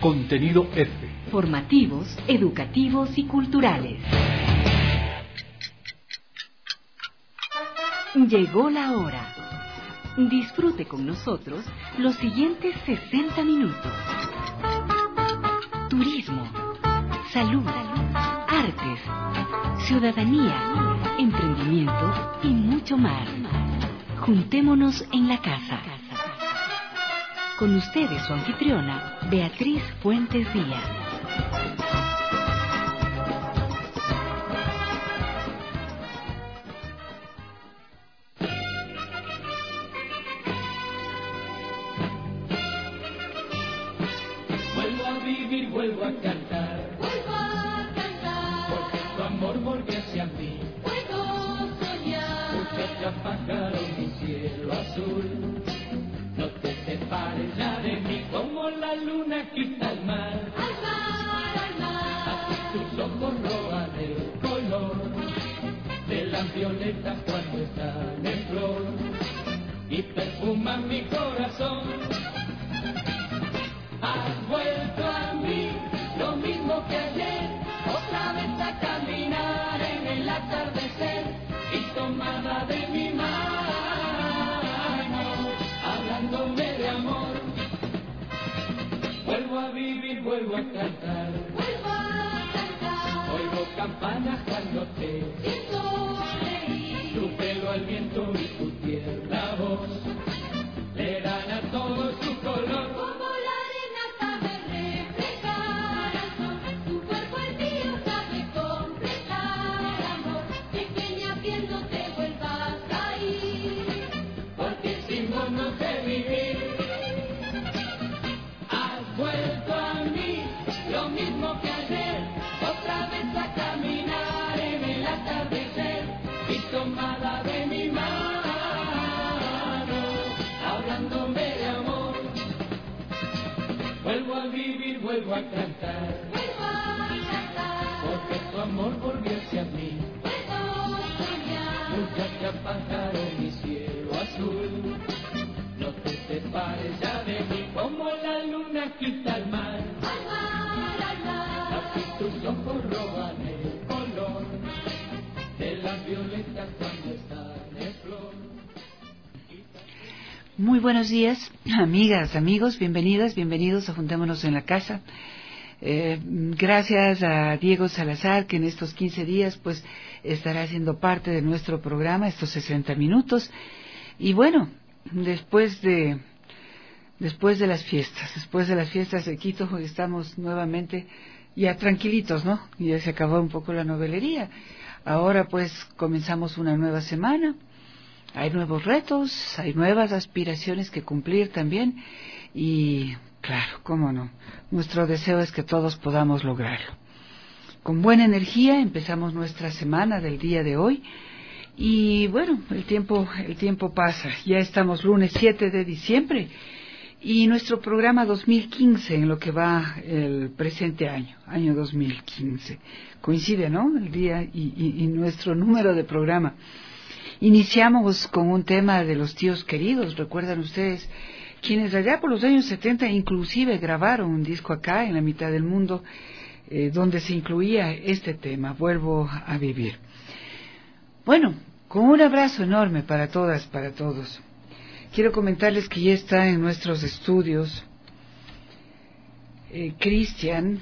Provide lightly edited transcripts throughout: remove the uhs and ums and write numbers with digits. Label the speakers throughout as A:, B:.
A: Contenido F.
B: Formativos, educativos y culturales. Llegó la hora. Disfrute con nosotros los siguientes 60 minutos. Turismo, salud, artes, ciudadanía, emprendimiento y mucho más. Juntémonos en la casa. Con ustedes su anfitriona, Beatriz Fuentes Díaz.
C: Vuelvo a vivir, vuelvo a cantar.
D: Vuelvo a cantar.
C: Porque tu amor volvió hacia mí.
D: Puedo soñar.
C: Muchacha pájaro, mi cielo azul. No te separes ya de mí como la luna quita el mar.
D: Al mar, al mar.
C: Así tus ojos roban el color de las violetas cuando están en flor y perfuman mi corazón. Has vuelto a mí, lo mismo que ayer, otra vez a caminar en el atardecer y tomada de mi mano, hablándome de amor. Vuelvo a vivir, vuelvo a cantar,
D: Vuelvo a cantar.
C: oigo campanas cuando te
D: Siento reír.
C: tu pelo al viento y tu tierna voz le dan a todo su color.
D: Como la arena sabe reflejar al sol, tu cuerpo el mío sabe completar amor. Pequeña piel no te vuelvas a ir,
C: Porque sin vos no sé vivir. Has vuelto a mí, lo mismo que ayer, otra vez a caminar en el atardecer y tomada de mi mano, hablándome de amor. Vuelvo a vivir, vuelvo a cantar,
D: vuelvo a cantar.
C: porque tu amor volvió hacia mí.
D: Puedo soñar.
C: Muchacha pájaro, mi cielo azul, no te separes ya de mí como la luna quita el mar.
D: Al mar, al mar.
C: Así tus ojos roban el color de las violetas cuando están en flor.
E: Muy buenos días, amigas, amigos, bienvenidos a Juntémonos en la Casa. Gracias a Diego Salazar, que en estos 15 días pues estará siendo parte de nuestro programa, estos 60 minutos. Y bueno, después de las fiestas de Quito, estamos nuevamente ya tranquilitos, ¿no? Ya se acabó un poco la novelería. Ahora pues comenzamos una nueva semana. Hay nuevos retos, hay nuevas aspiraciones que cumplir también y, claro, cómo no, nuestro deseo es que todos podamos lograrlo. Con buena energía empezamos nuestra semana del día de hoy y, bueno, el tiempo pasa. Ya estamos lunes 7 de diciembre y nuestro programa 2015 en lo que va el presente año 2015. Coincide, ¿no? El día y nuestro número de programa. Iniciamos con un tema de los tíos queridos, recuerdan ustedes, quienes allá por los años 70 inclusive grabaron un disco acá en la mitad del mundo donde se incluía este tema, Vuelvo a vivir. Bueno, con un abrazo enorme para todas, para todos. Quiero comentarles que ya está en nuestros estudios Cristian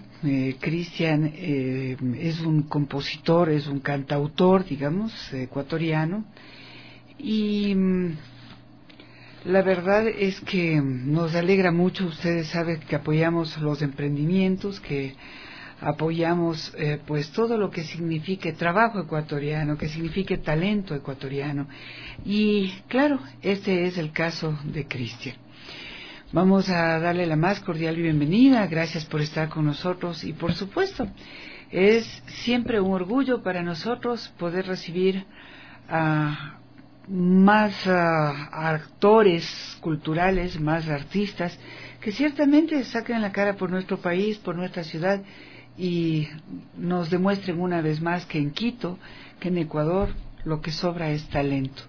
E: es un compositor, es un cantautor, digamos, ecuatoriano, y la verdad es que nos alegra mucho. Ustedes saben que apoyamos los emprendimientos, que apoyamos pues todo lo que signifique trabajo ecuatoriano, que signifique talento ecuatoriano, y claro, este es el caso de Cristian. Vamos a darle la más cordial bienvenida, gracias por estar con nosotros y por supuesto es siempre un orgullo para nosotros poder recibir a más actores culturales, más artistas que ciertamente saquen la cara por nuestro país, por nuestra ciudad y nos demuestren una vez más que en Quito, que en Ecuador lo que sobra es talento.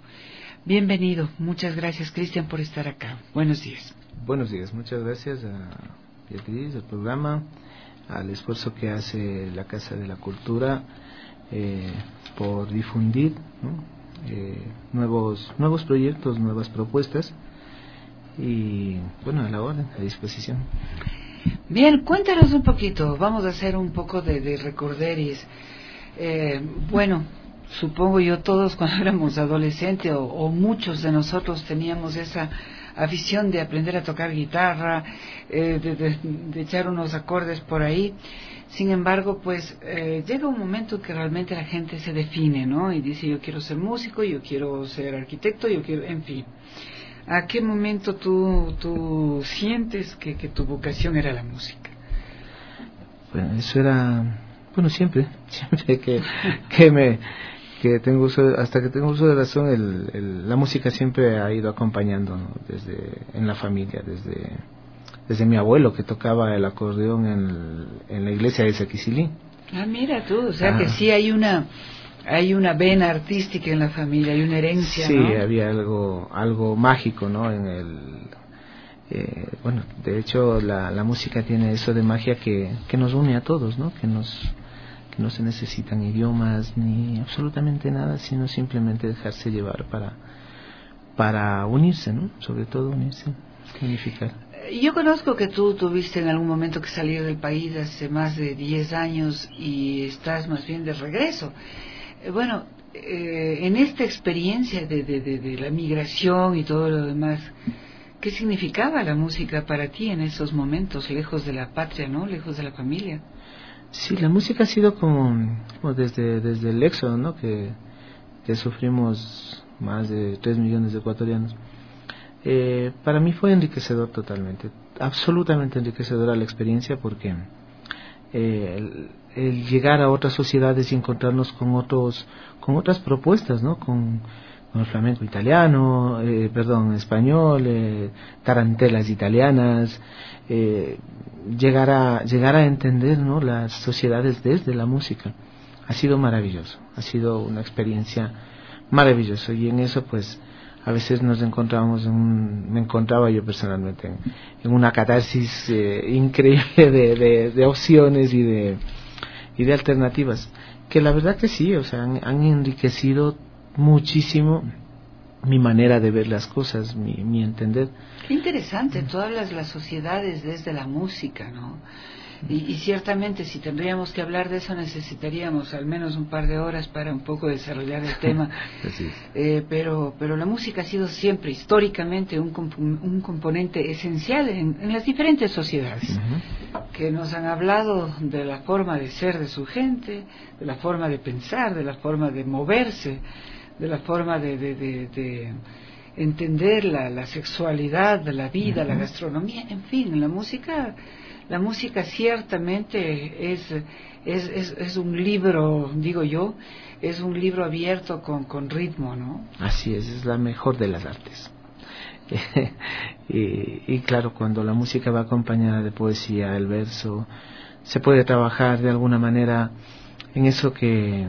E: Bienvenido, muchas gracias Cristian por estar acá. Buenos días.
F: Buenos días, muchas gracias
A: Beatriz, al programa, al esfuerzo que hace la Casa de la Cultura por difundir, ¿no? Nuevos proyectos, nuevas propuestas, y bueno, a la orden, a disposición.
E: Bien, cuéntanos un poquito, vamos a hacer un poco de recorderis. Bueno, supongo yo todos cuando éramos adolescentes o muchos de nosotros teníamos esa afición de aprender a tocar guitarra, de echar unos acordes por ahí. Sin embargo, pues llega un momento que realmente la gente se define, ¿no? Y dice, yo quiero ser músico, yo quiero ser arquitecto, yo quiero, en fin. ¿A qué momento tú sientes que tu vocación era la música?
A: Bueno, eso era, bueno, siempre que tengo uso, hasta que tengo uso de razón, la música siempre ha ido acompañando, ¿no? En la familia, desde mi abuelo, que tocaba el acordeón en la iglesia de Saquicilí.
E: Ah, mira tú, o sea que sí hay una vena artística en la familia, hay una herencia,
A: sí,
E: ¿no?
A: Había algo mágico, ¿no? Bueno, de hecho la música tiene eso de magia que nos une a todos, ¿no? Que no se necesitan idiomas ni absolutamente nada, sino simplemente dejarse llevar para unirse, ¿no? Sobre todo unirse, significar.
E: Yo conozco que tú tuviste en algún momento que salir del país hace más de 10 años y estás más bien de regreso. Bueno, en esta experiencia de la migración y todo lo demás, ¿qué significaba la música para ti en esos momentos, lejos de la patria, ¿no? Lejos de la familia?
A: Sí, la música ha sido como desde el éxodo, ¿no? Que sufrimos más de 3 millones de ecuatorianos. Para mí fue enriquecedor totalmente, absolutamente enriquecedora la experiencia, porque el llegar a otras sociedades y encontrarnos con otras propuestas, ¿no? Con el flamenco italiano, español, tarantelas italianas, llegar a entender, ¿no? Las sociedades desde la música. Ha sido maravilloso, ha sido una experiencia maravillosa, y en eso pues a veces me encontraba yo personalmente en una catarsis increíble de opciones y de alternativas, que la verdad que sí, o sea, han enriquecido muchísimo mi manera de ver las cosas, mi entender.
E: Qué interesante, tú hablas de las sociedades desde la música, ¿no? Y ciertamente si tendríamos que hablar de eso necesitaríamos al menos un par de horas para un poco desarrollar el tema. Pero la música ha sido siempre históricamente un componente esencial en las diferentes sociedades, que nos han hablado de la forma de ser de su gente, de la forma de pensar, de la forma de moverse, de la forma de entender la sexualidad, de la vida, la gastronomía, en fin, la música ciertamente es un libro, digo yo, es un libro abierto con ritmo, ¿no?
A: Así es la mejor de las artes. y claro, cuando la música va acompañada de poesía, el verso, se puede trabajar de alguna manera en eso que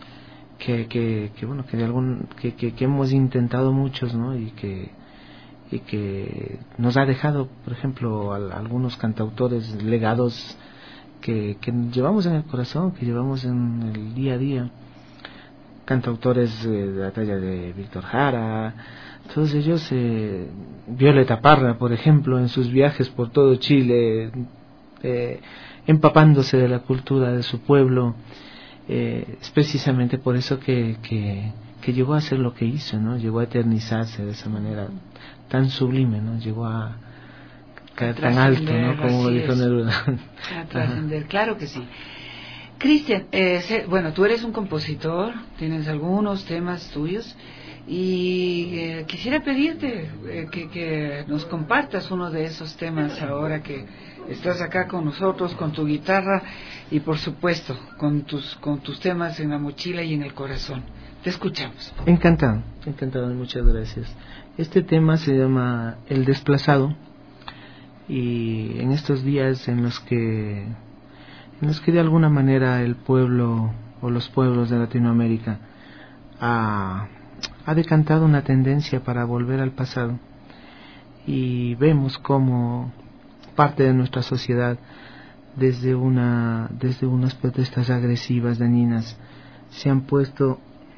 A: hemos intentado muchos, ¿no? Y que nos ha dejado, por ejemplo, algunos cantautores legados que llevamos en el corazón, que llevamos en el día a día. Cantautores de la talla de Víctor Jara, todos ellos, Violeta Parra, por ejemplo, en sus viajes por todo Chile, empapándose de la cultura de su pueblo. Es precisamente por eso que llegó a hacer lo que hizo, ¿no? Llegó a eternizarse de esa manera tan sublime, ¿no? Llegó a caer tan alto, ¿no? Como dijo Neruda.
E: A trascender, claro que sí. Cristian, bueno, tú eres un compositor, tienes algunos temas tuyos, y quisiera pedirte que nos compartas uno de esos temas ahora que estás acá con nosotros, con tu guitarra y por supuesto con tus temas en la mochila y en el corazón. Te escuchamos.
A: Encantado, muchas gracias. Este tema se llama El Desplazado, y en estos días en los que de alguna manera el pueblo o los pueblos de Latinoamérica ha decantado una tendencia para volver al pasado, y vemos cómo parte de nuestra sociedad desde unas protestas agresivas, dañinas, se han puesto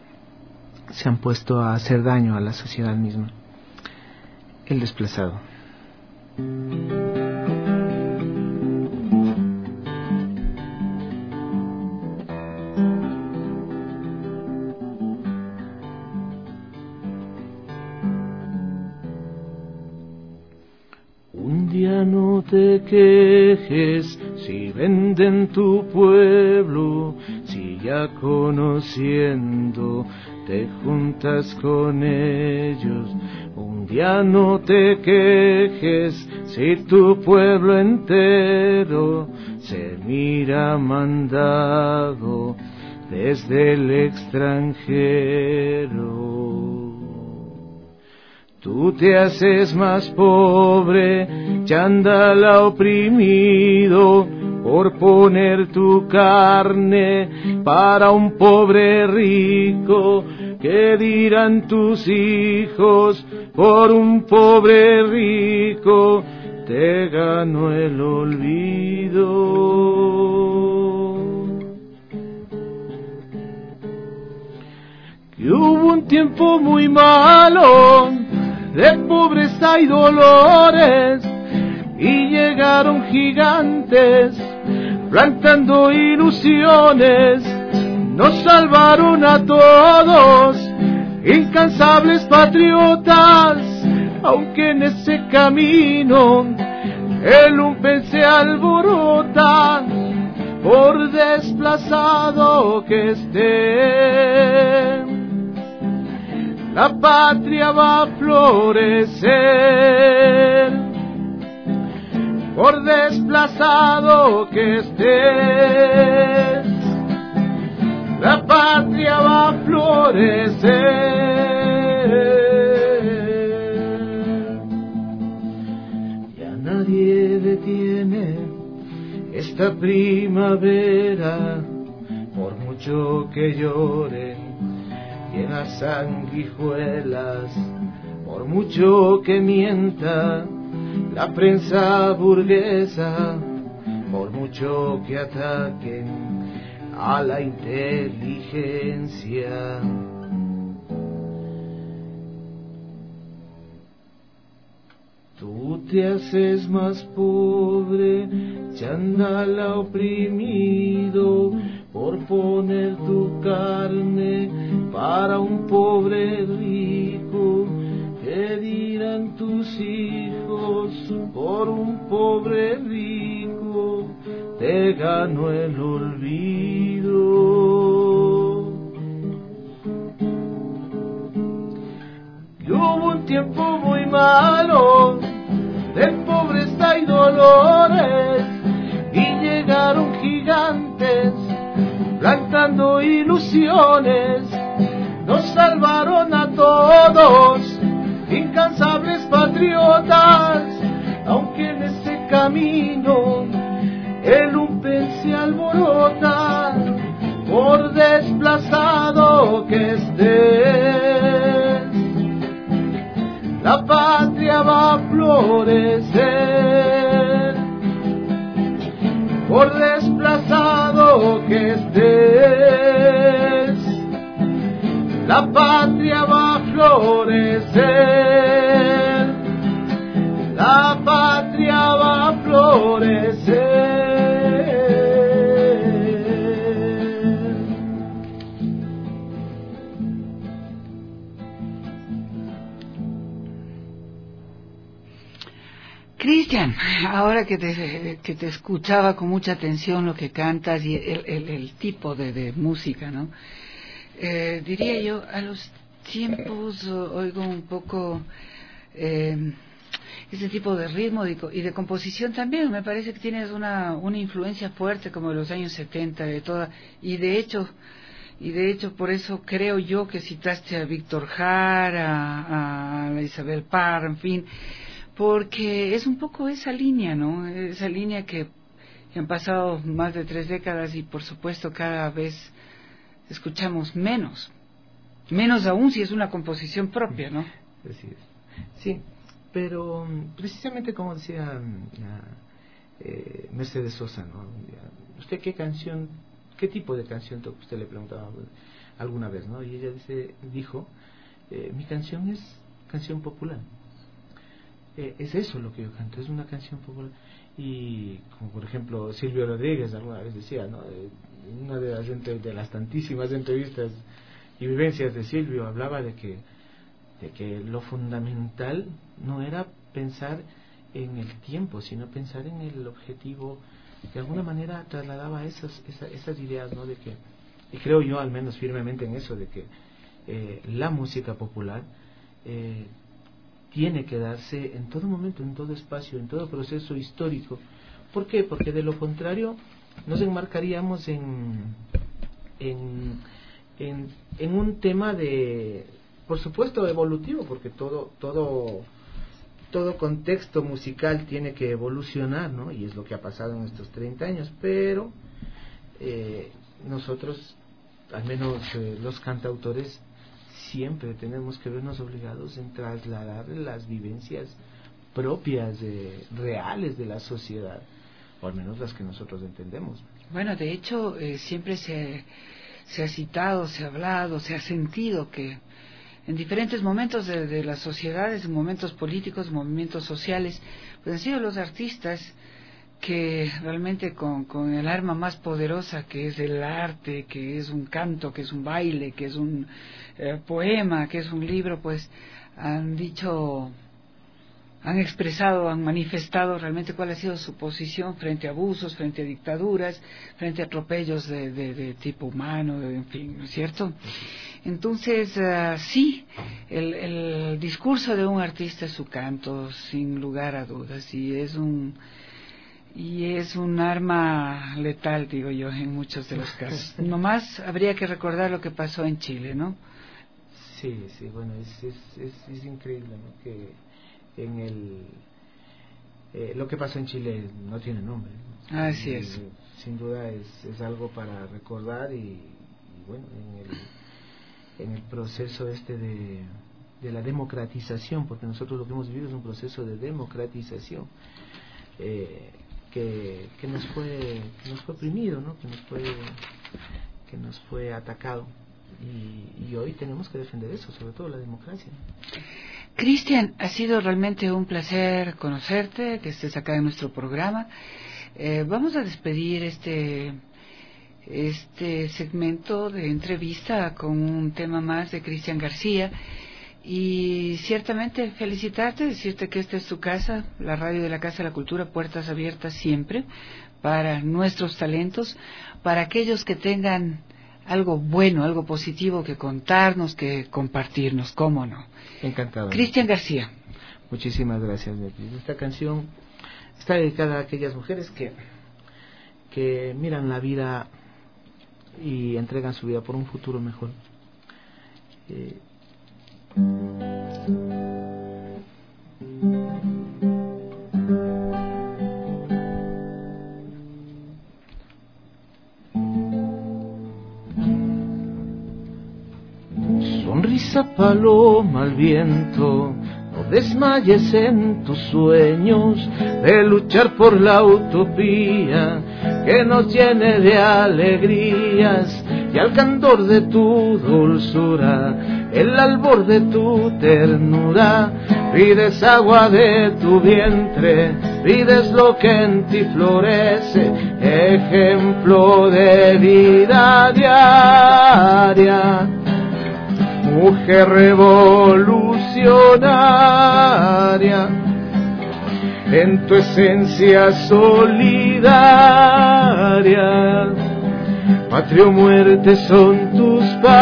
A: a hacer daño a la sociedad misma. El desplazado. Un día no te quejes si venden tu pueblo, si ya conociendo te juntas con ellos. Un día no te quejes si tu pueblo entero se mira mandado desde el extranjero. Tú te haces más pobre, chándala oprimido, por poner tu carne para un pobre rico. ¿Qué dirán tus hijos por un pobre rico? Te ganó el olvido. Que hubo un tiempo muy malo de pobreza y dolores, y llegaron gigantes plantando ilusiones, nos salvaron a todos, incansables patriotas, aunque en ese camino el lumpen se alborota, por desplazado que esté, la patria va a florecer. Por desplazado que estés, la patria va a florecer. Ya nadie detiene esta primavera, por mucho que lloren llenas sanguijuelas, por mucho que mienta la prensa burguesa, por mucho que ataquen a la inteligencia. Tú te haces más pobre, chándala oprimido, por poner tu carne para un pobre rico. ¿Qué dirán tus hijos por un pobre rico? Te ganó el olvido. Y hubo un tiempo muy malo de pobreza y dolores, y llegaron gigantes plantando ilusiones, nos salvaron a todos, incansables patriotas, aunque en ese camino el lumpen se alborota, por desplazado que estés, la patria va a florecer. Por desplazado que estés, la patria va a florecer. La patria va a florecer.
E: Cristian, ahora que te escuchaba con mucha atención lo que cantas y el tipo de música, ¿no? Diría yo, a los tiempos oigo un poco ese tipo de ritmo y de composición también. Me parece que tienes una influencia fuerte como de los años 70, y de hecho por eso creo yo que citaste a Víctor Jara, a Isabel Parra, en fin, porque es un poco esa línea, ¿no? Esa línea que han pasado más de 3 décadas y por supuesto cada vez escuchamos menos aún si es una composición propia, ¿no?
A: Así es. Sí, pero precisamente como decía Mercedes Sosa, ¿no? ¿Usted qué tipo de canción toca? Usted le preguntaba alguna vez, ¿no? Y ella dijo, mi canción es canción popular. Es eso lo que yo canto, es una canción popular. Y como por ejemplo Silvio Rodríguez alguna vez decía, ¿no? Una de las tantísimas entrevistas y vivencias de Silvio hablaba de que lo fundamental no era pensar en el tiempo, sino pensar en el objetivo. De alguna manera trasladaba esas ideas, ¿no? De que, y creo yo al menos firmemente en eso, de que la música popular tiene que darse en todo momento, en todo espacio, en todo proceso histórico. ¿Por qué? Porque de lo contrario nos enmarcaríamos en un tema de, por supuesto, evolutivo, porque todo contexto musical tiene que evolucionar, ¿no? Y es lo que ha pasado en estos 30 años, pero nosotros, al menos los cantautores, siempre tenemos que vernos obligados en trasladar las vivencias propias, reales de la sociedad, o al menos las que nosotros entendemos.
E: Bueno, de hecho, siempre se ha citado, se ha hablado, se ha sentido que en diferentes momentos de las sociedades, en momentos políticos, movimientos sociales, pues han sido los artistas que realmente con el arma más poderosa, que es el arte, que es un canto, que es un baile, que es un poema, que es un libro, pues han dicho, han expresado, han manifestado realmente cuál ha sido su posición frente a abusos, frente a dictaduras, frente a atropellos de tipo humano, en fin, ¿no es cierto? Entonces, sí, el discurso de un artista es su canto, sin lugar a dudas, y es un arma letal, digo yo, en muchos de los casos. Nomás habría que recordar lo que pasó en Chile, ¿no?
A: Sí, bueno, es increíble, ¿no? Que lo que pasó en Chile no tiene nombre, ¿no?
E: Así es.
A: Sin duda es algo para recordar y bueno, en el proceso de la democratización, porque nosotros lo que hemos vivido es un proceso de democratización que nos fue oprimido, ¿no? que nos fue atacado, y hoy tenemos que defender eso, sobre todo la democracia.
E: Cristian, ha sido realmente un placer conocerte, que estés acá en nuestro programa. Vamos a despedir este segmento de entrevista con un tema más de Cristian García, y ciertamente felicitarte, decirte que esta es tu casa, la radio de la Casa de la Cultura, puertas abiertas siempre para nuestros talentos, para aquellos que tengan algo bueno, algo positivo que contarnos, que compartirnos, ¿cómo no?
A: Encantado.
E: Cristian García.
A: Muchísimas gracias, Beatriz. Esta canción está dedicada a aquellas mujeres que miran la vida y entregan su vida por un futuro mejor. Sonrisa paloma al viento, no desmayes en tus sueños de luchar por la utopía que nos llene de alegrías, y al candor de tu dulzura, el albor de tu ternura, pides agua de tu vientre, pides lo que en ti florece, ejemplo de vida diaria. Mujer revolucionaria, en tu esencia solidaria, patria o muerte son tus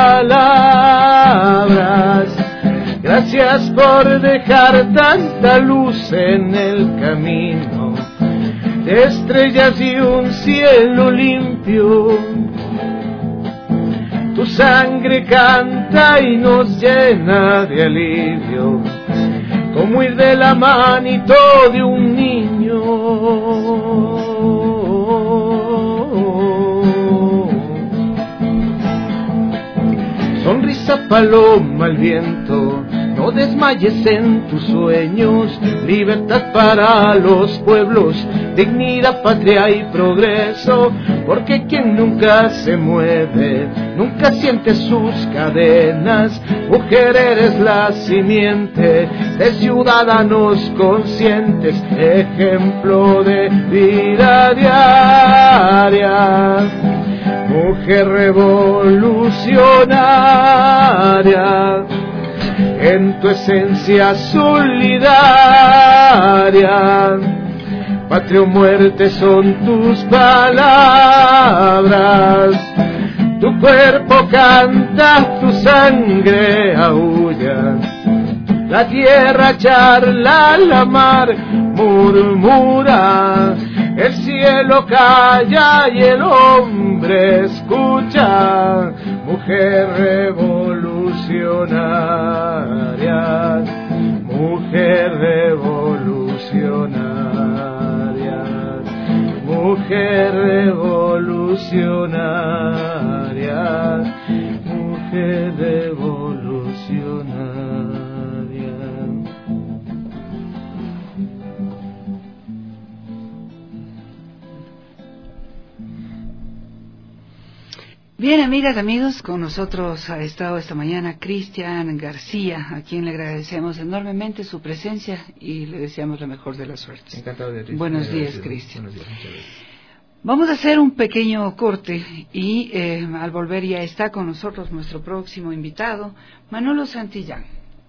A: palabras. Gracias por dejar tanta luz en el camino, de estrellas y un cielo limpio. Tu sangre canta y nos llena de alivio, como ir de la manito de un niño. Sonrisa paloma al viento, no desmayes en tus sueños, libertad para los pueblos, dignidad, patria y progreso, porque quien nunca se mueve, nunca siente sus cadenas. Mujer, eres la simiente de ciudadanos conscientes, ejemplo de vida diaria. Mujer revolucionaria, en tu esencia solidaria, patria o muerte son tus palabras. Tu cuerpo canta, tu sangre aúlla, la tierra charla, la mar murmura, el cielo calla y el hombre escucha. Mujer revolucionaria, mujer revolucionaria, mujer revolucionaria, mujer revolucionaria.
E: Bien, amigas, amigos, con nosotros ha estado esta mañana Cristian García, a quien le agradecemos enormemente su presencia y le deseamos la mejor de las suertes.
A: Encantado de
E: Buenos días, Cristian.
A: Buenos días, muchas gracias.
E: Vamos a hacer un pequeño corte y al volver ya está con nosotros nuestro próximo invitado, Manolo Santillán.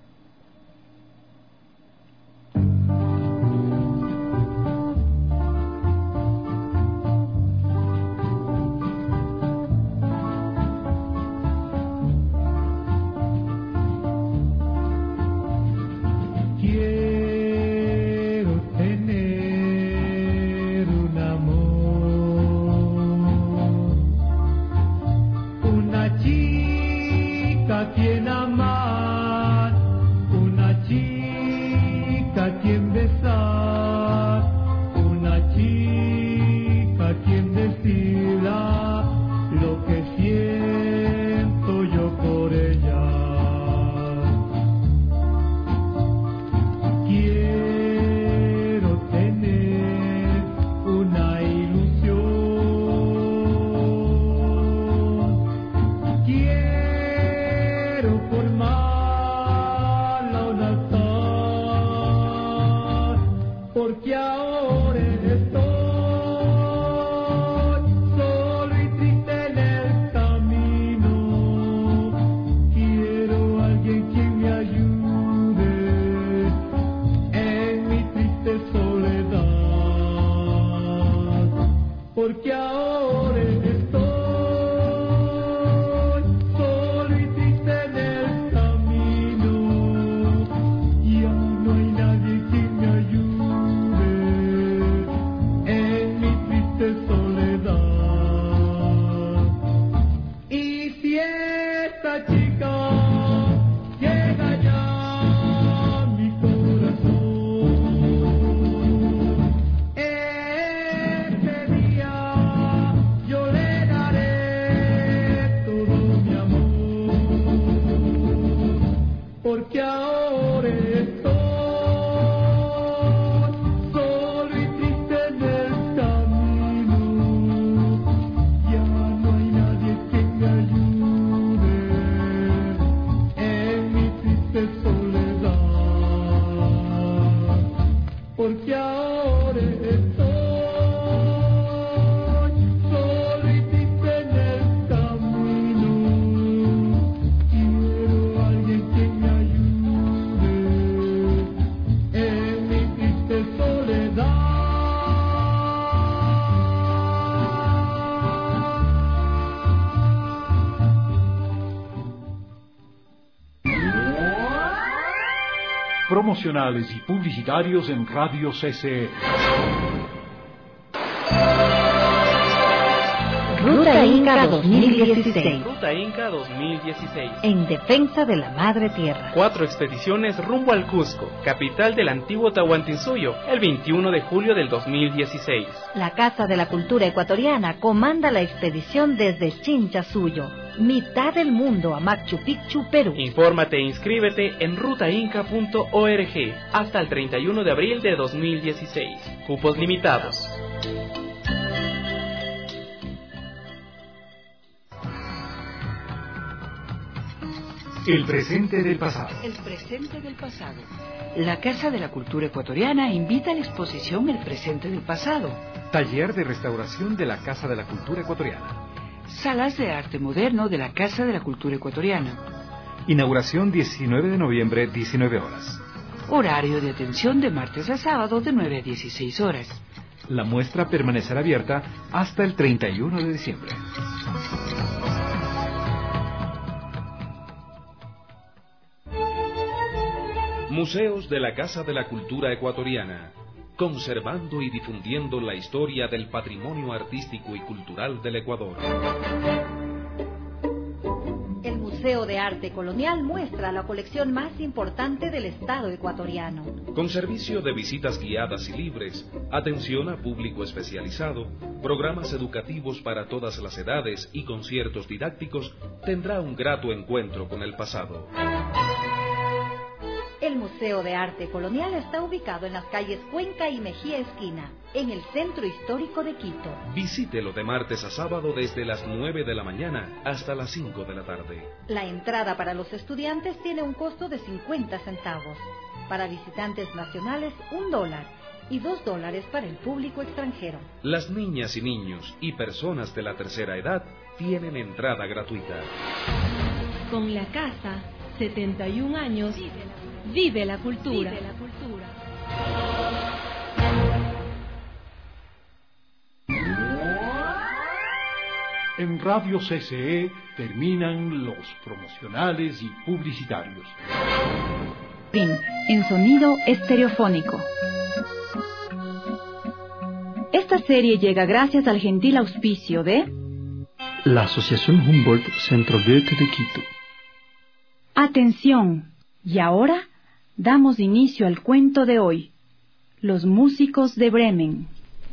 F: Promocionales y publicitarios en Radio CC.
G: Ruta Ruta Inca 2016.
H: Ruta Inca 2016.
G: En defensa de la Madre Tierra.
H: 4 expediciones rumbo al Cusco, capital del antiguo Tahuantinsuyo, el 21 de julio del 2016.
G: La Casa de la Cultura Ecuatoriana comanda la expedición desde Chinchasuyo, mitad del mundo, a Machu Picchu, Perú.
H: Infórmate e inscríbete en rutainca.org hasta el 31 de abril de 2016. Cupos limitados.
F: El presente del pasado.
E: El presente del pasado. La Casa de la Cultura Ecuatoriana invita a la exposición El presente del pasado.
F: Taller de restauración de la Casa de la Cultura Ecuatoriana.
E: Salas de arte moderno de la Casa de la Cultura Ecuatoriana.
F: Inauguración 19 de noviembre, 19 horas.
E: Horario de atención de martes a sábado de 9 a 16 horas.
F: La muestra permanecerá abierta hasta el 31 de diciembre.
I: Museos de la Casa de la Cultura Ecuatoriana, conservando y difundiendo la historia del patrimonio artístico y cultural del Ecuador.
G: El Museo de Arte Colonial muestra la colección más importante del Estado ecuatoriano.
I: Con servicio de visitas guiadas y libres, atención a público especializado, programas educativos para todas las edades y conciertos didácticos, tendrá un grato encuentro con el pasado.
G: El Museo de Arte Colonial está ubicado en las calles Cuenca y Mejía Esquina, en el centro histórico de Quito.
I: Visítelo de martes a sábado desde las 9 de la mañana hasta las 5 de la tarde.
G: La entrada para los estudiantes tiene un costo de 50 centavos. Para visitantes nacionales, $1 y $2 para el público extranjero.
I: Las niñas y niños y personas de la tercera edad tienen entrada gratuita.
J: Con la casa, 71 años, vive la cultura. Vive la cultura.
F: En Radio CCE terminan los promocionales y publicitarios.
K: En sonido estereofónico. Esta serie llega gracias al gentil auspicio de
L: la Asociación Humboldt Centro Goethe de Quito.
K: Atención, y ahora damos inicio al cuento de hoy, Los músicos de Bremen.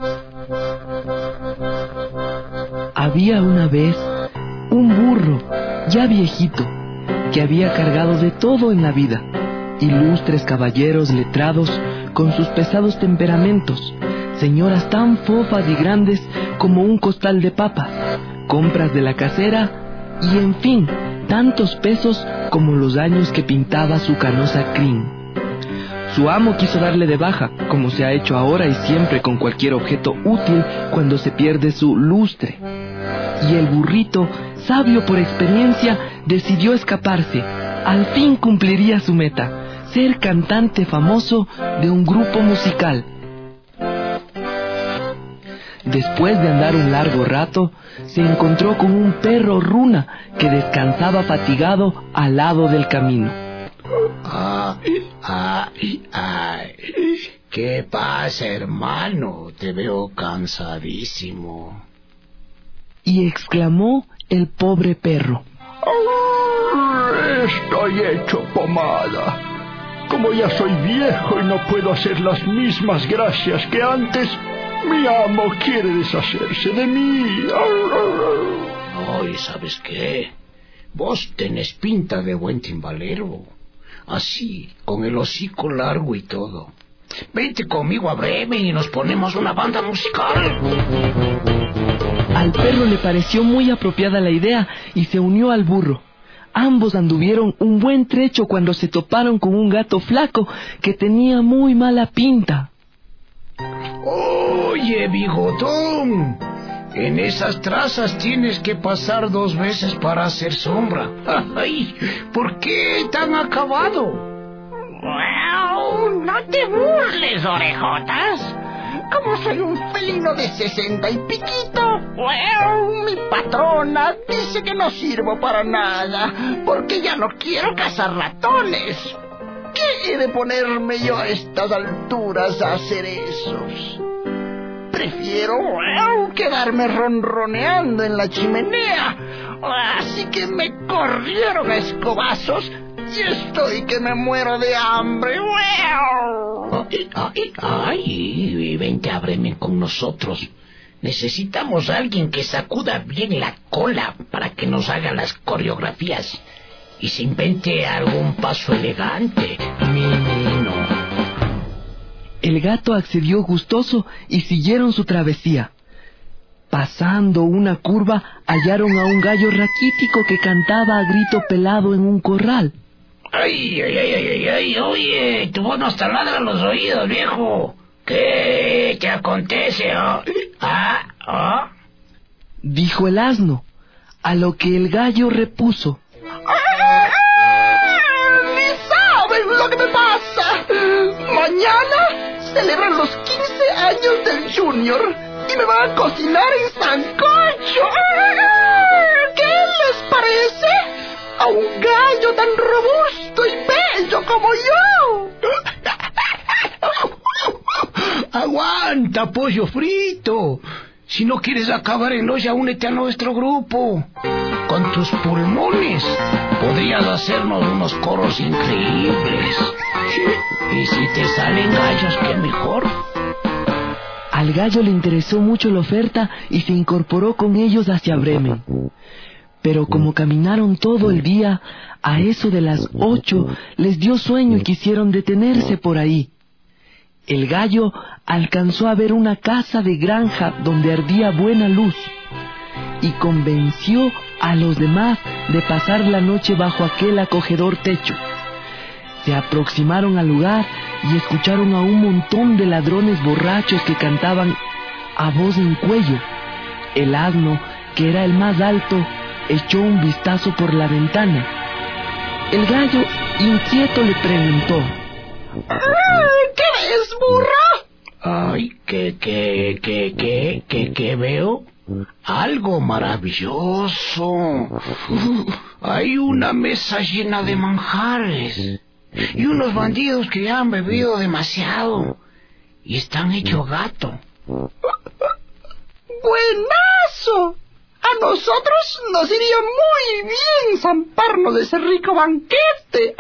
M: Había una vez un burro, ya viejito, que había cargado de todo en la vida, ilustres caballeros letrados con sus pesados temperamentos, señoras tan fofas y grandes como un costal de papa, compras de la casera y, en fin, tantos pesos como los años que pintaba su canosa crin. Su amo quiso darle de baja, como se ha hecho ahora y siempre con cualquier objeto útil cuando se pierde su lustre. Y el burrito, sabio por experiencia, decidió escaparse. Al fin cumpliría su meta, ser cantante famoso de un grupo musical. Después de andar un largo rato, se encontró con un perro runa que descansaba fatigado al lado del camino.
N: ¿Qué pasa, hermano? Te veo cansadísimo.
M: Y exclamó el pobre perro.
O: Estoy hecho pomada. Como ya soy viejo y no puedo hacer las mismas gracias que antes, mi amo quiere deshacerse de mí.
N: Ay, ¿sabes qué? Vos tenés pinta de buen timbalero. Así, con el hocico largo y todo. Vente conmigo a Bremen y nos ponemos una banda musical.
M: Al perro le pareció muy apropiada la idea y se unió al burro. Ambos anduvieron un buen trecho cuando se toparon con un gato flaco que tenía muy mala pinta.
N: Oye, bigotón, en esas trazas tienes que pasar 2 veces para hacer sombra. Ay, ¿por qué tan acabado?
P: Well, no te burles, orejotas. Como soy un felino de 60 y piquito, mi patrona dice que no sirvo para nada, porque ya no quiero cazar ratones. ¿Qué he de ponerme yo a estas alturas a hacer eso? prefiero quedarme ronroneando en la chimenea. Así que me corrieron a escobazos y estoy que me muero de hambre. Ay, vente a Bremen con nosotros. Necesitamos a alguien que sacuda bien la cola para que nos haga las coreografías y se invente algún paso elegante. No.
M: El gato accedió gustoso y siguieron su travesía. Pasando una curva, hallaron a un gallo raquítico que cantaba a grito pelado en un corral.
N: Ay, oye, tu voz nos taladra los oídos, viejo. ¿Qué te acontece?
M: Dijo el asno, a lo que el gallo repuso.
P: ¡Ni saben lo que me pasa! Mañana celebran los 15 años del Junior y me van a cocinar en sancocho. ¿Qué les parece? A un gallo tan robusto y bello como yo.
N: Aguanta, pollo frito. Si no quieres acabar en olla, únete a nuestro grupo. Con tus pulmones podrías hacernos unos coros increíbles. Y si te salen gallos, qué mejor.
M: Al gallo le interesó mucho la oferta y se incorporó con ellos hacia Bremen. Pero como caminaron todo el día, a eso de las 8 les dio sueño y quisieron detenerse por ahí. El gallo alcanzó a ver una casa de granja donde ardía buena luz y convenció a los demás de pasar la noche bajo aquel acogedor techo. Se aproximaron al lugar y escucharon a un montón de ladrones borrachos que cantaban a voz en cuello. El asno, que era el más alto, echó un vistazo por la ventana. El gallo, inquieto, le preguntó:
P: ¿qué ves, burro?
N: Ay, ¿qué veo? Algo maravilloso. Hay una mesa llena de manjares y unos bandidos que ya han bebido demasiado y están hechos gato.
P: ¡Buenazo! A nosotros nos iría muy bien zamparnos de ese rico banquete.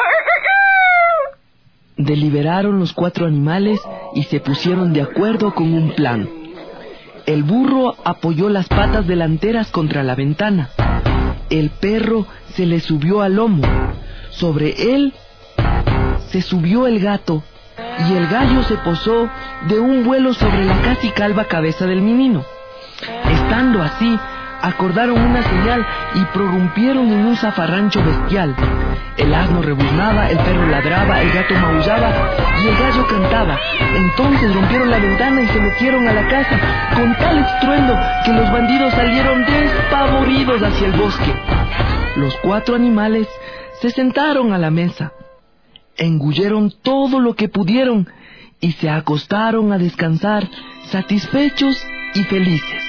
M: Deliberaron los 4 animales y se pusieron de acuerdo con un plan. El burro apoyó las patas delanteras contra la ventana. El perro se le subió al lomo. Sobre él se subió el gato y el gallo se posó de un vuelo sobre la casi calva cabeza del menino. Estando así, acordaron una señal y prorrumpieron en un zafarrancho bestial. El asno rebuznaba, el perro ladraba, el gato maullaba y el gallo cantaba. Entonces rompieron la ventana y se metieron a la casa con tal estruendo que los bandidos salieron despavoridos hacia el bosque. Los 4 animales se sentaron a la mesa, engulleron todo lo que pudieron y se acostaron a descansar, satisfechos y felices.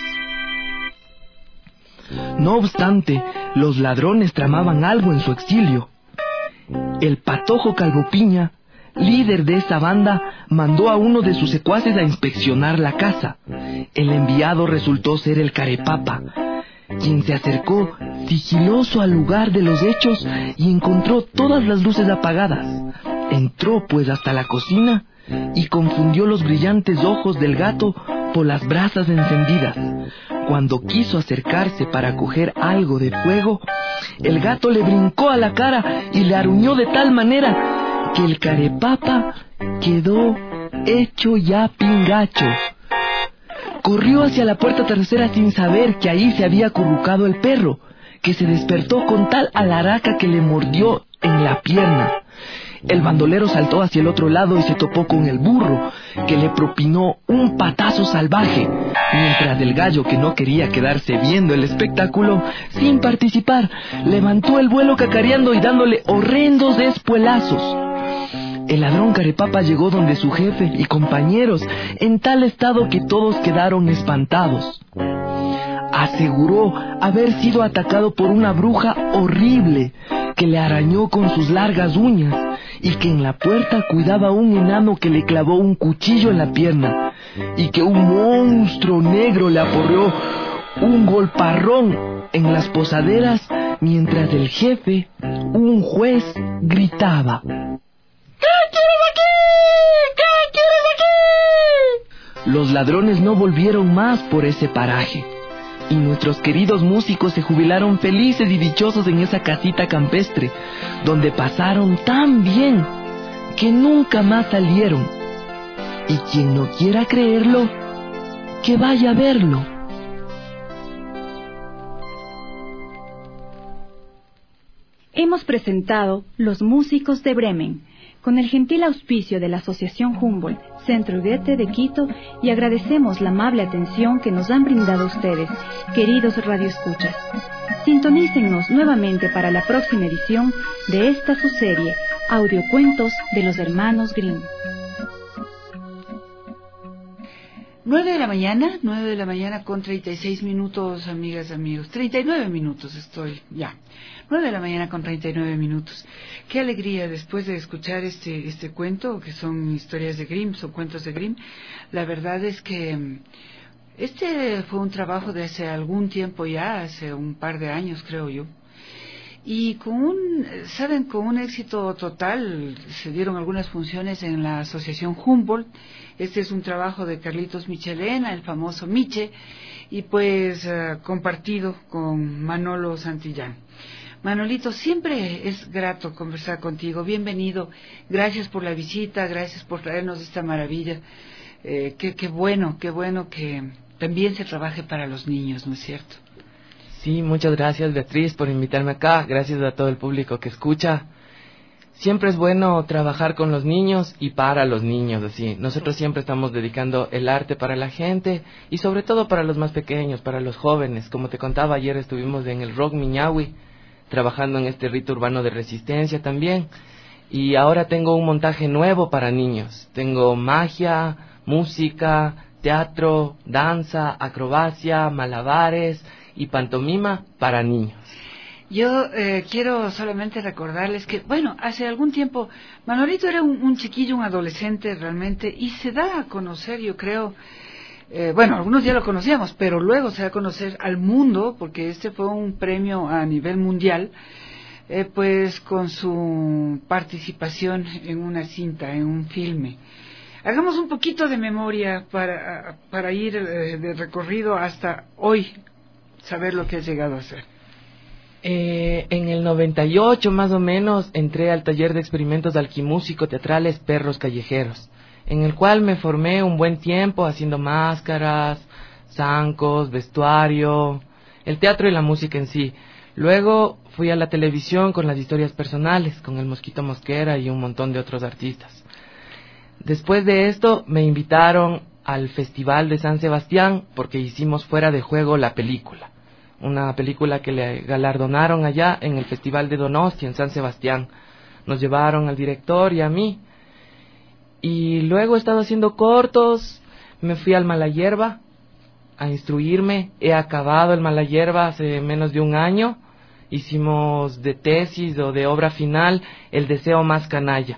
M: No obstante, los ladrones tramaban algo en su exilio. El patojo Calvopiña, líder de esa banda, mandó a uno de sus secuaces a inspeccionar la casa. El enviado resultó ser el Carepapa, quien se acercó sigiloso al lugar de los hechos y encontró todas las luces apagadas. Entró pues hasta la cocina y confundió los brillantes ojos del gato por las brasas encendidas. Cuando quiso acercarse para coger algo de fuego, el gato le brincó a la cara y le aruñó de tal manera que el Carepapa quedó hecho ya pingacho. Corrió hacia la puerta trasera sin saber que ahí se había acurrucado el perro, que se despertó con tal alaraca que le mordió en la pierna. El bandolero saltó hacia el otro lado y se topó con el burro, que le propinó un patazo salvaje, mientras el gallo, que no quería quedarse viendo el espectáculo sin participar, levantó el vuelo cacareando y dándole horrendos espuelazos. El ladrón Carepapa llegó donde su jefe y compañeros en tal estado que todos quedaron espantados. Aseguró haber sido atacado por una bruja horrible que le arañó con sus largas uñas y que en la puerta cuidaba un enano que le clavó un cuchillo en la pierna, y que un monstruo negro le aporreó un golparrón en las posaderas mientras el jefe, un juez, gritaba: ¿Qué quieres aquí? ¿Qué quieres aquí? Los ladrones no volvieron más por ese paraje y nuestros queridos músicos se jubilaron felices y dichosos en esa casita campestre donde pasaron tan bien que nunca más salieron. Y quien no quiera creerlo, que vaya a verlo.
K: Hemos presentado Los Músicos de Bremen, con el gentil auspicio de la Asociación Humboldt, Centro Goethe de Quito, y agradecemos la amable atención que nos han brindado ustedes, queridos radioescuchas. Sintonícennos nuevamente para la próxima edición de esta su serie, Audiocuentos de los Hermanos Grimm.
E: 9 de la mañana con 36 minutos, amigas, amigos. 39 minutos estoy, ya. 9 de la mañana con 39 minutos. Qué alegría después de escuchar este cuento, que son historias de Grimm, son cuentos de Grimm. La verdad es que este fue un trabajo de hace algún tiempo ya, hace un par de años creo yo. Y con un éxito total. Se dieron algunas funciones en la Asociación Humboldt. Este es un trabajo de Carlitos Michelena, el famoso Miche, y pues compartido con Manolo Santillán. Manolito, siempre es grato conversar contigo. Bienvenido. Gracias por la visita, gracias por traernos esta maravilla. Qué bueno que también se trabaje para los niños, ¿no es cierto?
M: Sí, muchas gracias, Beatriz, por invitarme acá. Gracias a todo el público que escucha. Siempre es bueno trabajar con los niños y para los niños, así. Nosotros siempre estamos dedicando el arte para la gente y sobre todo para los más pequeños, para los jóvenes. Como te contaba, ayer estuvimos en el Rock Miñahui, trabajando en este rito urbano de resistencia también. Y ahora tengo un montaje nuevo para niños. Tengo magia, música, teatro, danza, acrobacia, malabares y pantomima para niños.
E: Yo quiero solamente recordarles que, bueno, hace algún tiempo Manolito era un chiquillo, un adolescente realmente, y se da a conocer, yo creo, bueno, algunos ya lo conocíamos, pero luego se da a conocer al mundo, porque este fue un premio a nivel mundial, pues con su participación en una cinta, en un filme. Hagamos un poquito de memoria para ir de recorrido hasta hoy, saber lo que has llegado a hacer.
M: En el 98 más o menos entré al taller de experimentos alquimúsico teatrales Perros Callejeros, en el cual me formé un buen tiempo haciendo máscaras, zancos, vestuario, el teatro y la música en sí. Luego fui a la televisión con las historias personales, con el Mosquito Mosquera y un montón de otros artistas. Después de esto me invitaron al Festival de San Sebastián porque hicimos Fuera de Juego la película. Una película que le galardonaron allá en el Festival de Donostia, en San Sebastián. Nos llevaron al director y a mí. Y luego he estado haciendo cortos, me fui al Malayerba a instruirme. He acabado el Malayerba hace menos de un año. Hicimos de tesis o de obra final El deseo más canalla.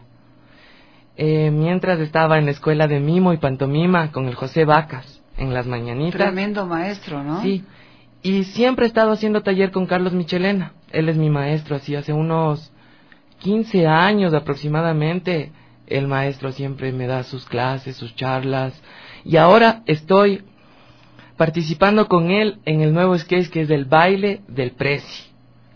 M: Mientras estaba en la escuela de mimo y pantomima con el José Vacas, en las mañanitas.
E: Tremendo maestro, ¿no?
M: Sí. Y siempre he estado haciendo taller con Carlos Michelena. Él es mi maestro, así hace unos 15 años aproximadamente. El maestro siempre me da sus clases, sus charlas. Y ahora estoy participando con él en el nuevo sketch que es del baile del Prezi.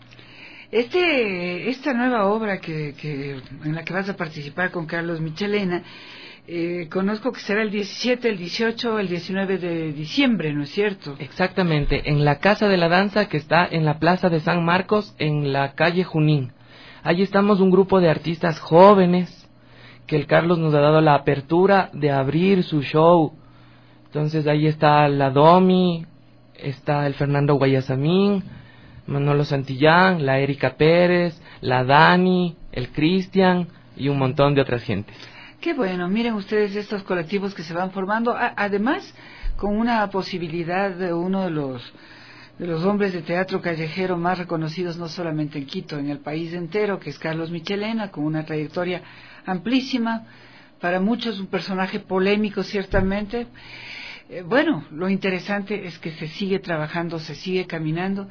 E: Esta nueva obra en la que vas a participar con Carlos Michelena, conozco que será el 17, el 18, el 19 de diciembre, ¿no es cierto?
M: Exactamente, en la Casa de la Danza que está en la Plaza de San Marcos, en la calle Junín. Allí estamos un grupo de artistas jóvenes que el Carlos nos ha dado la apertura de abrir su show. Entonces ahí está la Domi, está el Fernando Guayasamín, Manolo Santillán, la Erika Pérez, la Dani, el Cristian y un montón de otras gentes.
E: Qué bueno, miren ustedes estos colectivos que se van formando, además con una posibilidad de uno de los hombres de teatro callejero más reconocidos no solamente en Quito, en el país entero, que es Carlos Michelena, con una trayectoria amplísima, para muchos un personaje polémico, ciertamente. Bueno, lo interesante es que se sigue trabajando, se sigue caminando.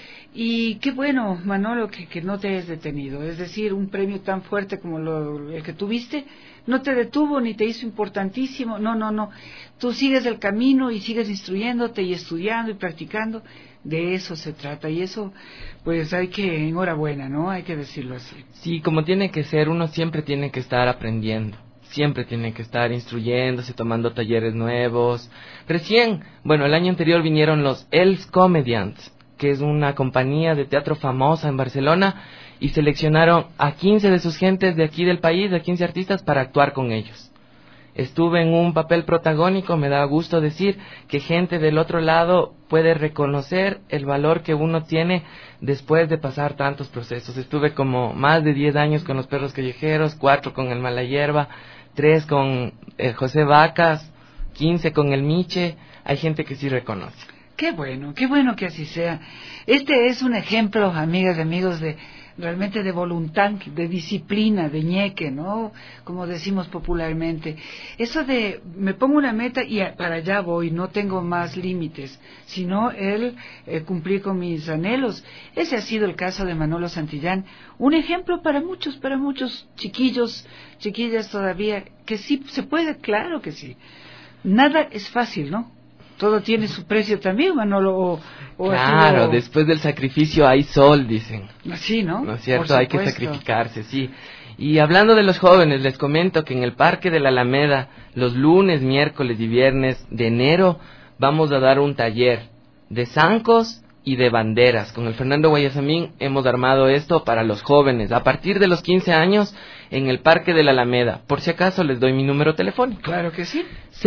E: Y qué bueno, Manolo, que no te hayas detenido. Es decir, un premio tan fuerte como el que tuviste no te detuvo ni te hizo importantísimo. No. Tú sigues el camino y sigues instruyéndote y estudiando y practicando. De eso se trata. Y eso, pues enhorabuena, ¿no? Hay que decirlo así.
Q: Sí, como tiene que ser, uno siempre tiene que estar aprendiendo. Siempre tiene que estar instruyéndose, tomando talleres nuevos. Recién, el año anterior vinieron los Els Comediants, que es una compañía de teatro famosa en Barcelona, y seleccionaron a 15 de sus gentes de aquí del país, a 15 artistas, para actuar con ellos. Estuve en un papel protagónico, me da gusto decir que gente del otro lado puede reconocer el valor que uno tiene después de pasar tantos procesos. Estuve como más de 10 años con los Perros Callejeros, 4 con el Mala Hierba, 3 con el José Vacas, 15 con el Miche. Hay gente que sí reconoce.
E: Qué bueno que así sea. Este es un ejemplo, amigas y amigos, realmente de voluntad, de disciplina, de ñeque, ¿no? Como decimos popularmente. Eso de me pongo una meta y para allá voy, no tengo más límites, sino cumplir con mis anhelos. Ese ha sido el caso de Manolo Santillán, un ejemplo para muchos chiquillos, chiquillas todavía, que sí se puede, claro que sí. Nada es fácil, ¿no? Todo tiene su precio también, Manolo.
Q: Claro, después del sacrificio hay sol, dicen.
E: Sí, ¿no?
Q: ¿No es cierto? Hay que sacrificarse, sí. Y hablando de los jóvenes, les comento que en el Parque de la Alameda, los lunes, miércoles y viernes de enero, vamos a dar un taller de zancos y de banderas. Con el Fernando Guayasamín hemos armado esto para los jóvenes, a partir de los 15 años, en el Parque de la Alameda. Por si acaso les doy mi número telefónico.
E: Claro que sí.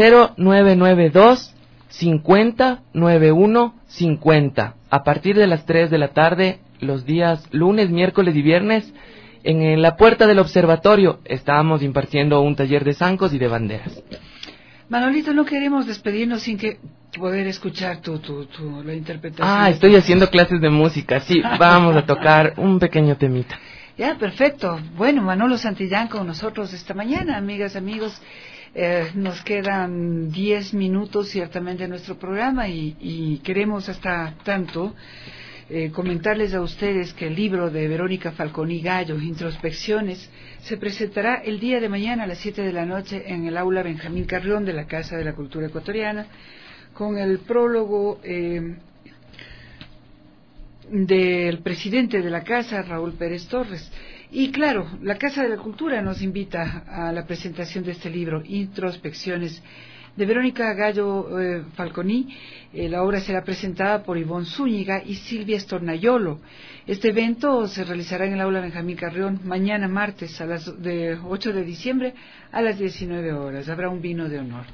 Q: 0992 509150. A partir de las 3 de la tarde, los días lunes, miércoles y viernes, en la puerta del observatorio estábamos impartiendo un taller de zancos y de banderas.
E: Manolito, no queremos despedirnos sin que poder escuchar la interpretación.
Q: Estoy haciendo clases de música, sí, vamos a tocar un pequeño temita.
E: Ya, perfecto. Bueno, Manolo Santillán con nosotros esta mañana, amigas, amigos. Nos quedan 10 minutos ciertamente de nuestro programa y queremos hasta tanto comentarles a ustedes que el libro de Verónica Falconi Gallo, Introspecciones, se presentará el día de mañana a las 7 de la noche en el aula Benjamín Carrión de la Casa de la Cultura Ecuatoriana, con el prólogo del presidente de la casa, Raúl Pérez Torres. Y claro, la Casa de la Cultura nos invita a la presentación de este libro, Introspecciones, de Verónica Gallo Falconi. La obra será presentada por Ivonne Zúñiga y Silvia Estornayolo. Este evento se realizará en el aula Benjamín Carrión mañana martes de 8 de diciembre a las 19 horas. Habrá un vino de honor.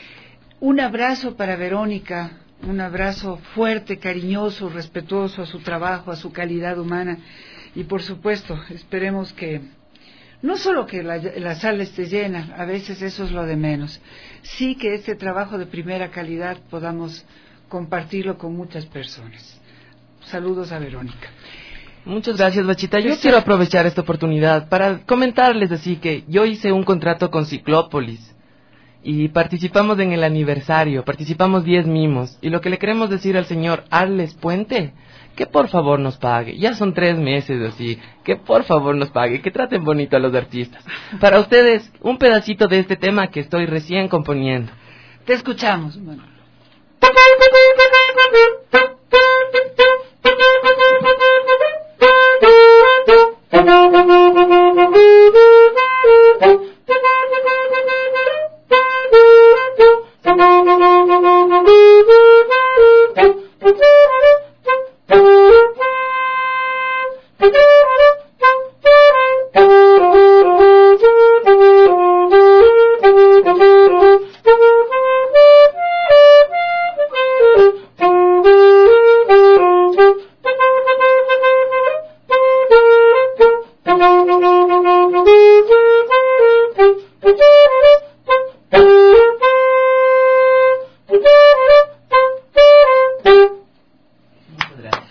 E: Un abrazo para Verónica, un abrazo fuerte, cariñoso, respetuoso a su trabajo, a su calidad humana. Y por supuesto, esperemos que no solo que la sala esté llena, a veces eso es lo de menos, sí que este trabajo de primera calidad podamos compartirlo con muchas personas. Saludos a Verónica.
Q: Muchas gracias, Bachita. Yo quiero aprovechar esta oportunidad para comentarles así que yo hice un contrato con Ciclópolis y participamos en el aniversario, participamos 10 mimos, y lo que le queremos decir al señor Arles Puente, que por favor nos pague. Ya son 3 meses así, que por favor nos pague, que traten bonito a los artistas. Para ustedes, un pedacito de este tema que estoy recién componiendo.
E: Te escuchamos, Manolo.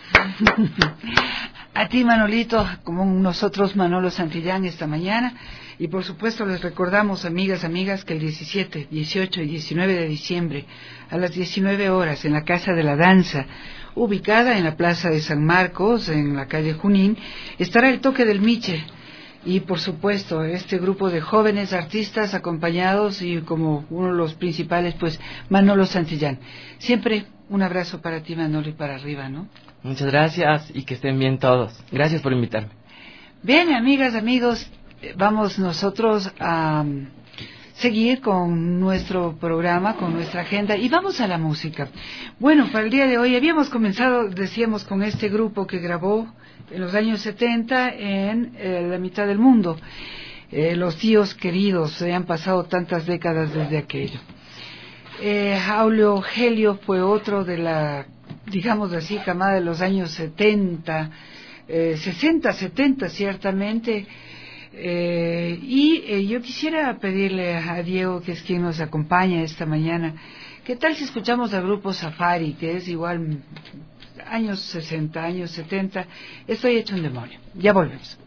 E: A ti, Manolito, como nosotros, Manolo Santillán, esta mañana, Y por supuesto les recordamos, amigas, que el 17, 18 y 19 de diciembre, a las 19 horas, en la Casa de la Danza, ubicada en la Plaza de San Marcos, en la calle Junín, estará el Toque del Miche. Y por supuesto, este grupo de jóvenes artistas acompañados y como uno de los principales, pues Manolo Santillán. Siempre un abrazo para ti, Manolo, y para arriba, ¿no?
Q: Muchas gracias y que estén bien todos. Gracias por invitarme.
E: Bien, amigas, amigos, vamos nosotros a seguir con nuestro programa, con nuestra agenda, y vamos a la música. Bueno, para el día de hoy habíamos comenzado, decíamos, con este grupo que grabó en los años 70 en la mitad del mundo. Los tíos queridos, se han pasado tantas décadas desde aquello. Aulio Gelio fue otro de la, digamos así, camada de los años 70, 60, 70 ciertamente. Yo quisiera pedirle a Diego, que es quien nos acompaña esta mañana, ¿qué tal si escuchamos al grupo Safari, que es igual años 60, años 70, Estoy hecho un demonio? Ya volvemos.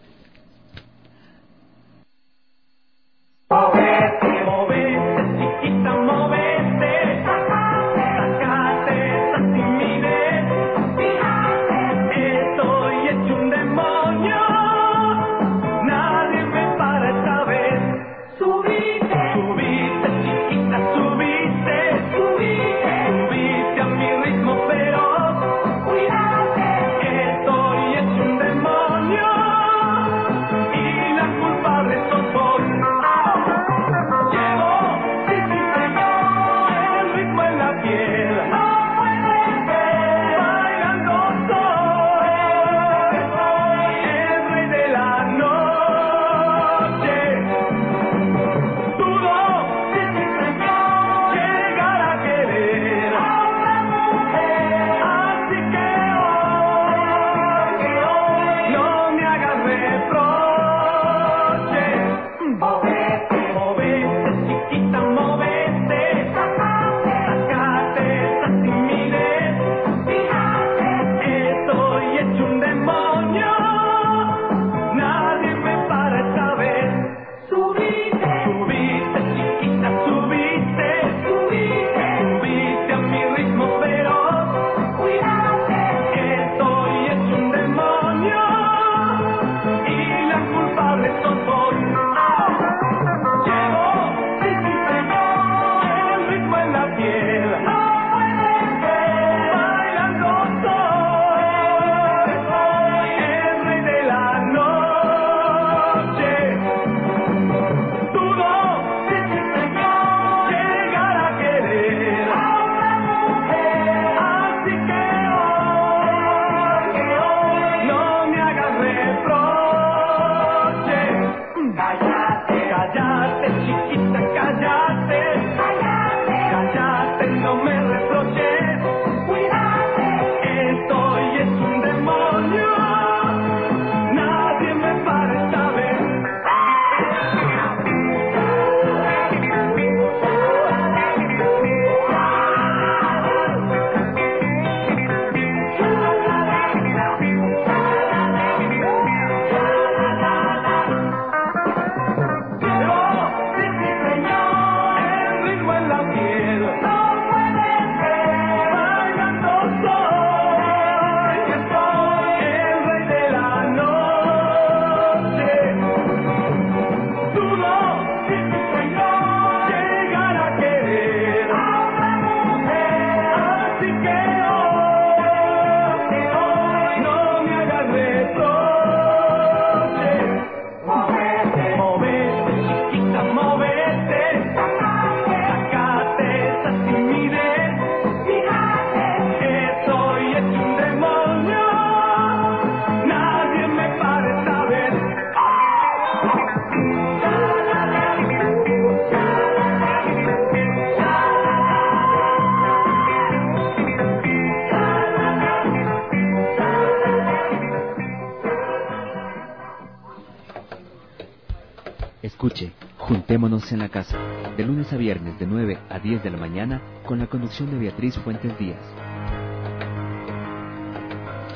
R: Escuche, Juntémonos en la Casa, de lunes a viernes de 9 a 10 de la mañana, con la conducción de Beatriz Fuentes Díaz.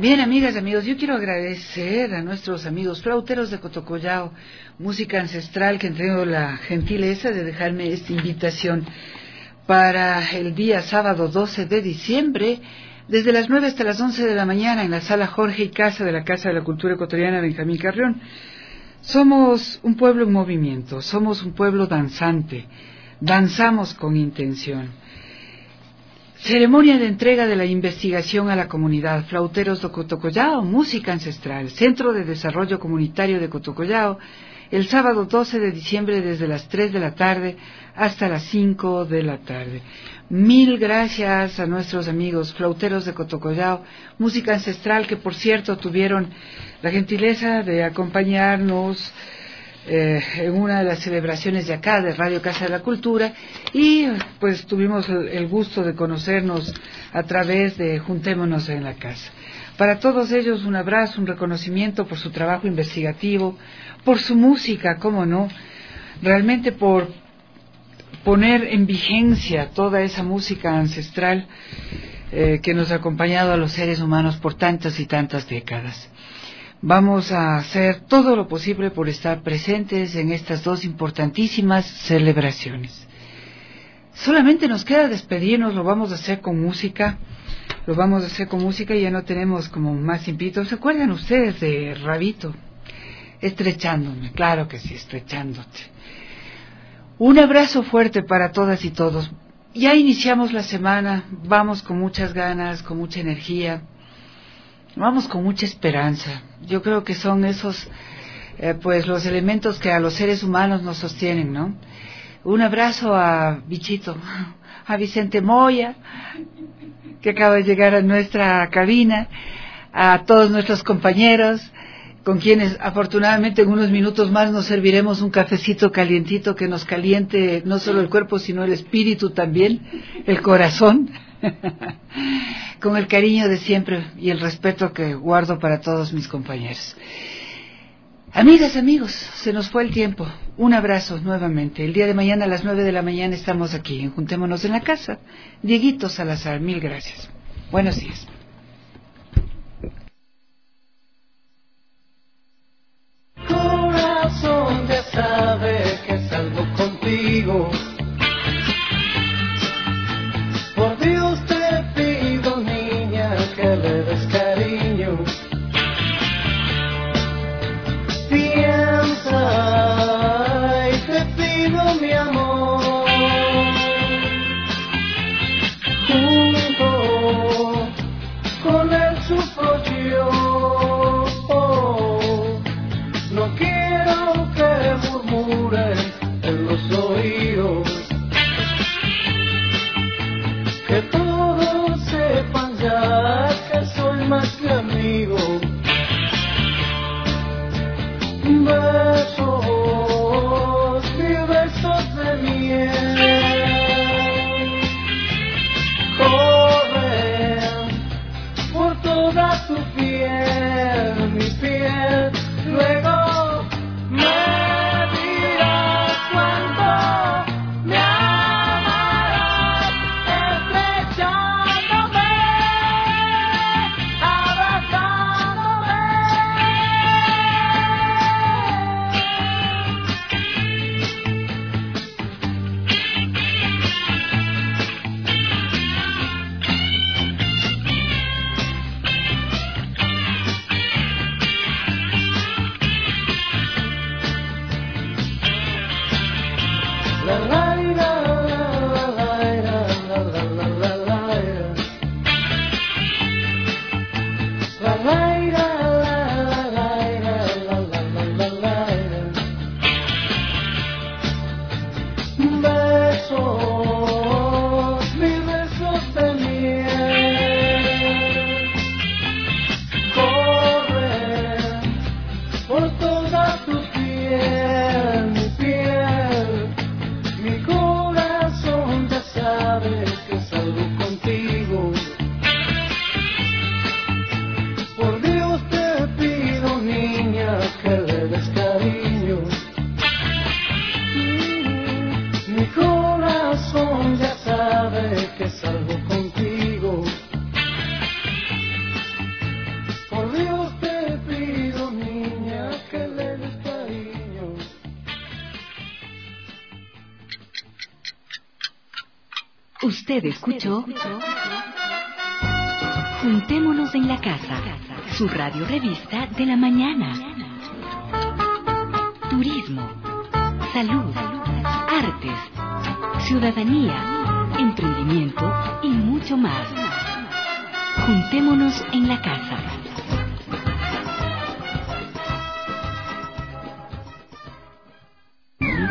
E: Bien, amigas, amigos, yo quiero agradecer a nuestros amigos flauteros de Cotocollao, música ancestral, que han tenido la gentileza de dejarme esta invitación para el día sábado 12 de diciembre, desde las 9 hasta las 11 de la mañana, en la sala Jorge y Casa de la Casa de la Cultura Ecuatoriana Benjamín Carrión. Somos un pueblo en movimiento, somos un pueblo danzante, danzamos con intención. Ceremonia de entrega de la investigación a la comunidad, flauteros de Cotocollao, música ancestral, Centro de Desarrollo Comunitario de Cotocollao, el sábado 12 de diciembre desde las 3 de la tarde hasta las 5 de la tarde. Mil gracias a nuestros amigos flauteros de Cotocollao, música ancestral, que por cierto tuvieron la gentileza de acompañarnos en una de las celebraciones de acá, de Radio Casa de la Cultura, y pues tuvimos el gusto de conocernos a través de Juntémonos en la Casa. Para todos ellos un abrazo, un reconocimiento por su trabajo investigativo, por su música, cómo no, realmente por poner en vigencia toda esa música ancestral que nos ha acompañado a los seres humanos por tantas y tantas décadas. Vamos a hacer todo lo posible por estar presentes en estas dos importantísimas celebraciones. Solamente nos queda despedirnos, lo vamos a hacer con música, y ya no tenemos como más tiempito. ¿Se acuerdan ustedes de Rabito? Estrechándome, claro que sí, estrechándote. Un abrazo fuerte para todas y todos. Ya iniciamos la semana, vamos con muchas ganas, con mucha energía. Vamos con mucha esperanza. Yo creo que son esos, pues los elementos que a los seres humanos nos sostienen, ¿no? Un abrazo a Bichito, a Vicente Moya, que acaba de llegar a nuestra cabina, a todos nuestros compañeros, con quienes afortunadamente en unos minutos más nos serviremos un cafecito calientito que nos caliente no solo el cuerpo, sino el espíritu también, el corazón. Con el cariño de siempre y el respeto que guardo para todos mis compañeros. Amigas, amigos, se nos fue el tiempo. Un abrazo nuevamente. El día de mañana a las 9 de la mañana estamos aquí en Juntémonos en la Casa. Dieguito Salazar, mil gracias. Buenos días.
C: Corazón ya sabe que salgo contigo. Por Dios te pido, niña, que le des cariño. Piensa y te pido, mi amor. Juntos
B: Usted escuchó Juntémonos en la Casa, su radio revista de la mañana. Turismo, salud, artes, ciudadanía, emprendimiento y mucho más. Juntémonos en la Casa.